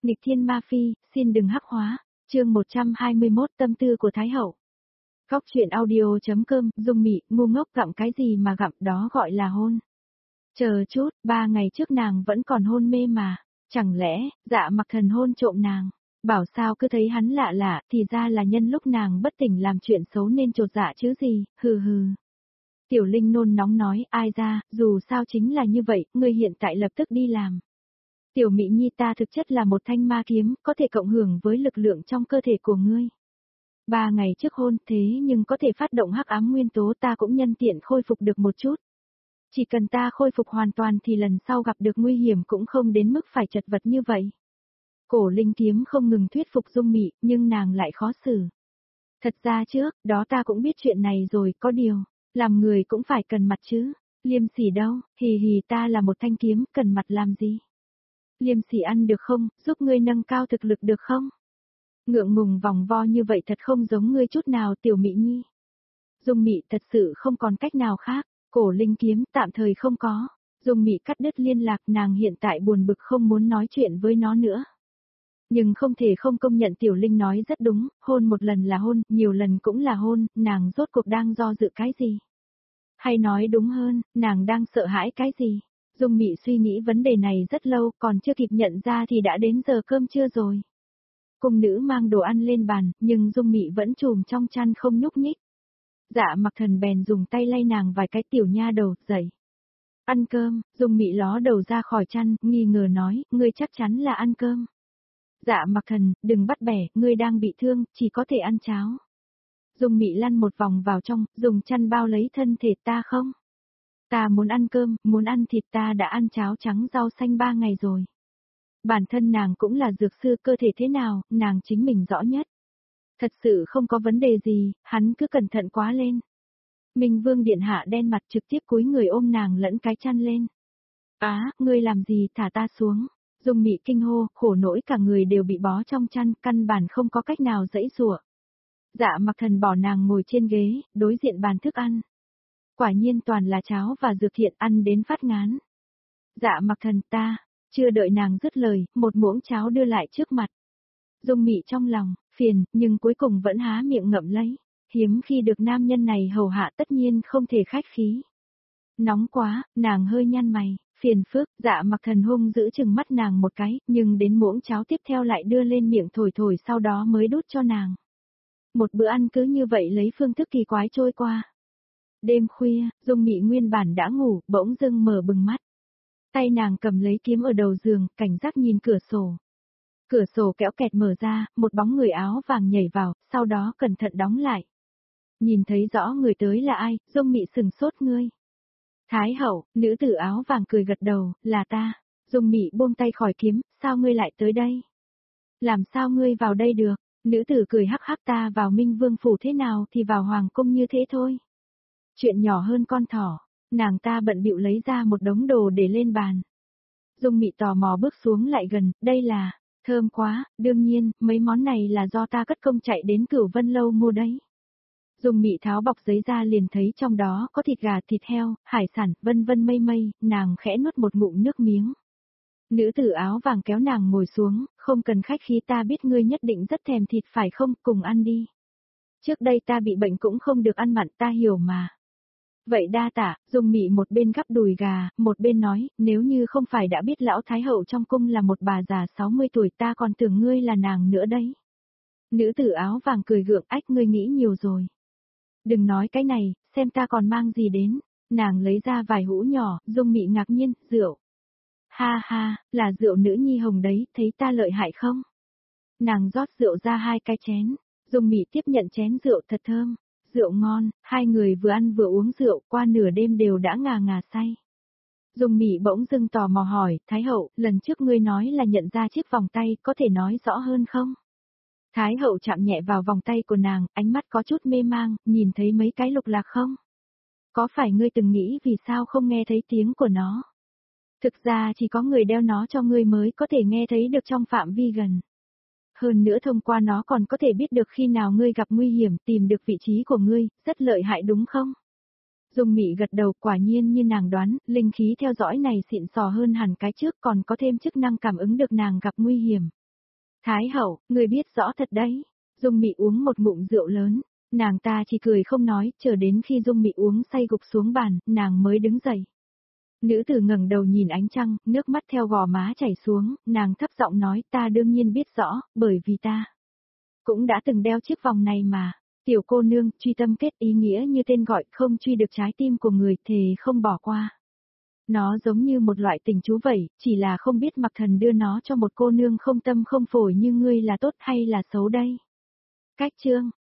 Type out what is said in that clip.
Nghịch thiên ma phi, xin đừng hắc hóa. Chương 121 tâm tư của Thái hậu. Góc truyện audio.com, Dung Mị, ngu ngốc gặm cái gì mà gặm, đó gọi là hôn. Chờ chút, 3 ngày trước nàng vẫn còn hôn mê mà, chẳng lẽ, Dạ Mặc Thần hôn trộm nàng. Bảo sao cứ thấy hắn lạ lạ, thì ra là nhân lúc nàng bất tỉnh làm chuyện xấu nên chột dạ chứ gì, hừ hừ. Tiểu Linh nôn nóng nói, ai ra, dù sao chính là như vậy, ngươi hiện tại lập tức đi làm. Tiểu Mị Nhi ta thực chất là một thanh ma kiếm, có thể cộng hưởng với lực lượng trong cơ thể của ngươi. 3 ngày trước hôn thế nhưng có thể phát động hắc ám nguyên tố, ta cũng nhân tiện khôi phục được một chút. Chỉ cần ta khôi phục hoàn toàn thì lần sau gặp được nguy hiểm cũng không đến mức phải chật vật như vậy. Cổ Linh kiếm không ngừng thuyết phục Dung Mị, nhưng nàng lại khó xử. Thật ra trước, đó ta cũng biết chuyện này rồi, có điều, làm người cũng phải cần mặt chứ. Liêm Sỉ đâu, hì hì, ta là một thanh kiếm, cần mặt làm gì? Liêm Sỉ ăn được không, giúp ngươi nâng cao thực lực được không? Ngượng ngùng vòng vo như vậy thật không giống ngươi chút nào, Tiểu Mị Nhi. Dung Mị thật sự không còn cách nào khác, Cổ Linh kiếm tạm thời không có. Dung Mị cắt đứt liên lạc, nàng hiện tại buồn bực không muốn nói chuyện với nó nữa. Nhưng không thể không công nhận Tiểu Linh nói rất đúng, hôn một lần là hôn, nhiều lần cũng là hôn, nàng rốt cuộc đang do dự cái gì? Hay nói đúng hơn, nàng đang sợ hãi cái gì? Dung Mị suy nghĩ vấn đề này rất lâu, còn chưa kịp nhận ra thì đã đến giờ cơm trưa rồi. Cung nữ mang đồ ăn lên bàn, nhưng Dung Mị vẫn trùm trong chăn không nhúc nhích. Dạ Mặc Thần bèn dùng tay lay nàng vài cái, tiểu nha đầu, dậy. Ăn cơm, Dung Mị ló đầu ra khỏi chăn, nghi ngờ nói, ngươi chắc chắn là ăn cơm. Dạ Mặc Thần, đừng bắt bẻ, ngươi đang bị thương, chỉ có thể ăn cháo. Dung Mị lăn một vòng vào trong, dùng chăn bao lấy thân thể, ta không. Ta muốn ăn cơm, muốn ăn thịt, ta đã ăn cháo trắng rau xanh 3 ngày rồi. Bản thân nàng cũng là dược sư, cơ thể thế nào, nàng chính mình rõ nhất. Thật sự không có vấn đề gì, hắn cứ cẩn thận quá lên. Minh Vương điện hạ đen mặt trực tiếp cúi người ôm nàng lẫn cái chăn lên. Á, ngươi làm gì, thả ta xuống. Dung Mị kinh hô, khổ nỗi cả người đều bị bó trong chăn, căn bản không có cách nào giãy giụa. Dạ Mặc Thần bỏ nàng ngồi trên ghế, đối diện bàn thức ăn. Quả nhiên toàn là cháo và dược thiện, ăn đến phát ngán. Dạ Mặc Thần, ta, chưa đợi nàng dứt lời, một muỗng cháo đưa lại trước mặt. Dung Mị trong lòng, phiền, nhưng cuối cùng vẫn há miệng ngậm lấy. Hiếm khi được nam nhân này hầu hạ, tất nhiên không thể khách khí. Nóng quá, nàng hơi nhăn mày, phiền phức. Dạ Mặc Thần hung giữ chừng mắt nàng một cái, nhưng đến muỗng cháo tiếp theo lại đưa lên miệng thổi thổi, sau đó mới đút cho nàng. Một bữa ăn cứ như vậy lấy phương thức kỳ quái trôi qua. Đêm khuya, Dung Mị nguyên bản đã ngủ, bỗng dưng mở bừng mắt. Tay nàng cầm lấy kiếm ở đầu giường, cảnh giác nhìn cửa sổ. Cửa sổ kéo kẹt mở ra, một bóng người áo vàng nhảy vào, sau đó cẩn thận đóng lại. Nhìn thấy rõ người tới là ai, Dung Mị sừng sốt, ngươi. Thái hậu, nữ tử áo vàng cười gật đầu, là ta. Dung Mị buông tay khỏi kiếm, sao ngươi lại tới đây? Làm sao ngươi vào đây được? Nữ tử cười hắc hắc, ta vào Minh Vương phủ thế nào thì vào hoàng cung như thế thôi. Chuyện nhỏ hơn con thỏ, nàng ta bận bịu lấy ra một đống đồ để lên bàn. Dung Mị tò mò bước xuống lại gần, đây là, thơm quá, đương nhiên, mấy món này là do ta cất công chạy đến Cửu Vân Lâu mua đấy. Dung Mị tháo bọc giấy ra liền thấy trong đó có thịt gà, thịt heo, hải sản, vân vân mây mây, nàng khẽ nuốt một ngụm nước miếng. Nữ tử áo vàng kéo nàng ngồi xuống, không cần khách khí, ta biết ngươi nhất định rất thèm thịt phải không, cùng ăn đi. Trước đây ta bị bệnh cũng không được ăn mặn, ta hiểu mà. Vậy đa tạ. Dung Mị một bên gắp đùi gà, một bên nói, nếu như không phải đã biết lão thái hậu trong cung là một bà già 60 tuổi, ta còn tưởng ngươi là nàng nữa đấy. Nữ tử áo vàng cười gượng, ách, ngươi nghĩ nhiều rồi. Đừng nói cái này, xem ta còn mang gì đến. Nàng lấy ra vài hũ nhỏ, Dung Mị ngạc nhiên, rượu. Ha ha, là rượu nữ nhi hồng đấy, thấy ta lợi hại không? Nàng rót rượu ra 2 cái chén, Dung Mị tiếp nhận chén rượu, thật thơm. Rượu ngon, hai người vừa ăn vừa uống rượu, qua nửa đêm đều đã ngà ngà say. Dung Mị bỗng dưng tò mò hỏi, Thái hậu, lần trước ngươi nói là nhận ra chiếc vòng tay, có thể nói rõ hơn không? Thái hậu chạm nhẹ vào vòng tay của nàng, ánh mắt có chút mê mang, nhìn thấy mấy cái lục lạc không? Có phải ngươi từng nghĩ vì sao không nghe thấy tiếng của nó? Thực ra chỉ có người đeo nó cho ngươi mới có thể nghe thấy được trong phạm vi gần. Hơn nữa thông qua nó còn có thể biết được khi nào ngươi gặp nguy hiểm, tìm được vị trí của ngươi, rất lợi hại đúng không? Dung Mị gật đầu, quả nhiên như nàng đoán, linh khí theo dõi này xịn sò hơn hẳn cái trước, còn có thêm chức năng cảm ứng được nàng gặp nguy hiểm. Thái hậu, người biết rõ thật đấy. Dung Mị uống một ngụm rượu lớn, nàng ta chỉ cười không nói, chờ đến khi Dung Mị uống say gục xuống bàn, nàng mới đứng dậy. Nữ tử ngẩng đầu nhìn ánh trăng, nước mắt theo gò má chảy xuống, nàng thấp giọng nói ta đương nhiên biết rõ, bởi vì ta cũng đã từng đeo chiếc vòng này mà. Tiểu cô nương, truy tâm kết ý nghĩa như tên gọi, không truy được trái tim của người thề không bỏ qua. Nó giống như một loại tình chú vậy, chỉ là không biết Mặc Thần đưa nó cho một cô nương không tâm không phổi như ngươi là tốt hay là xấu đây. Cách chương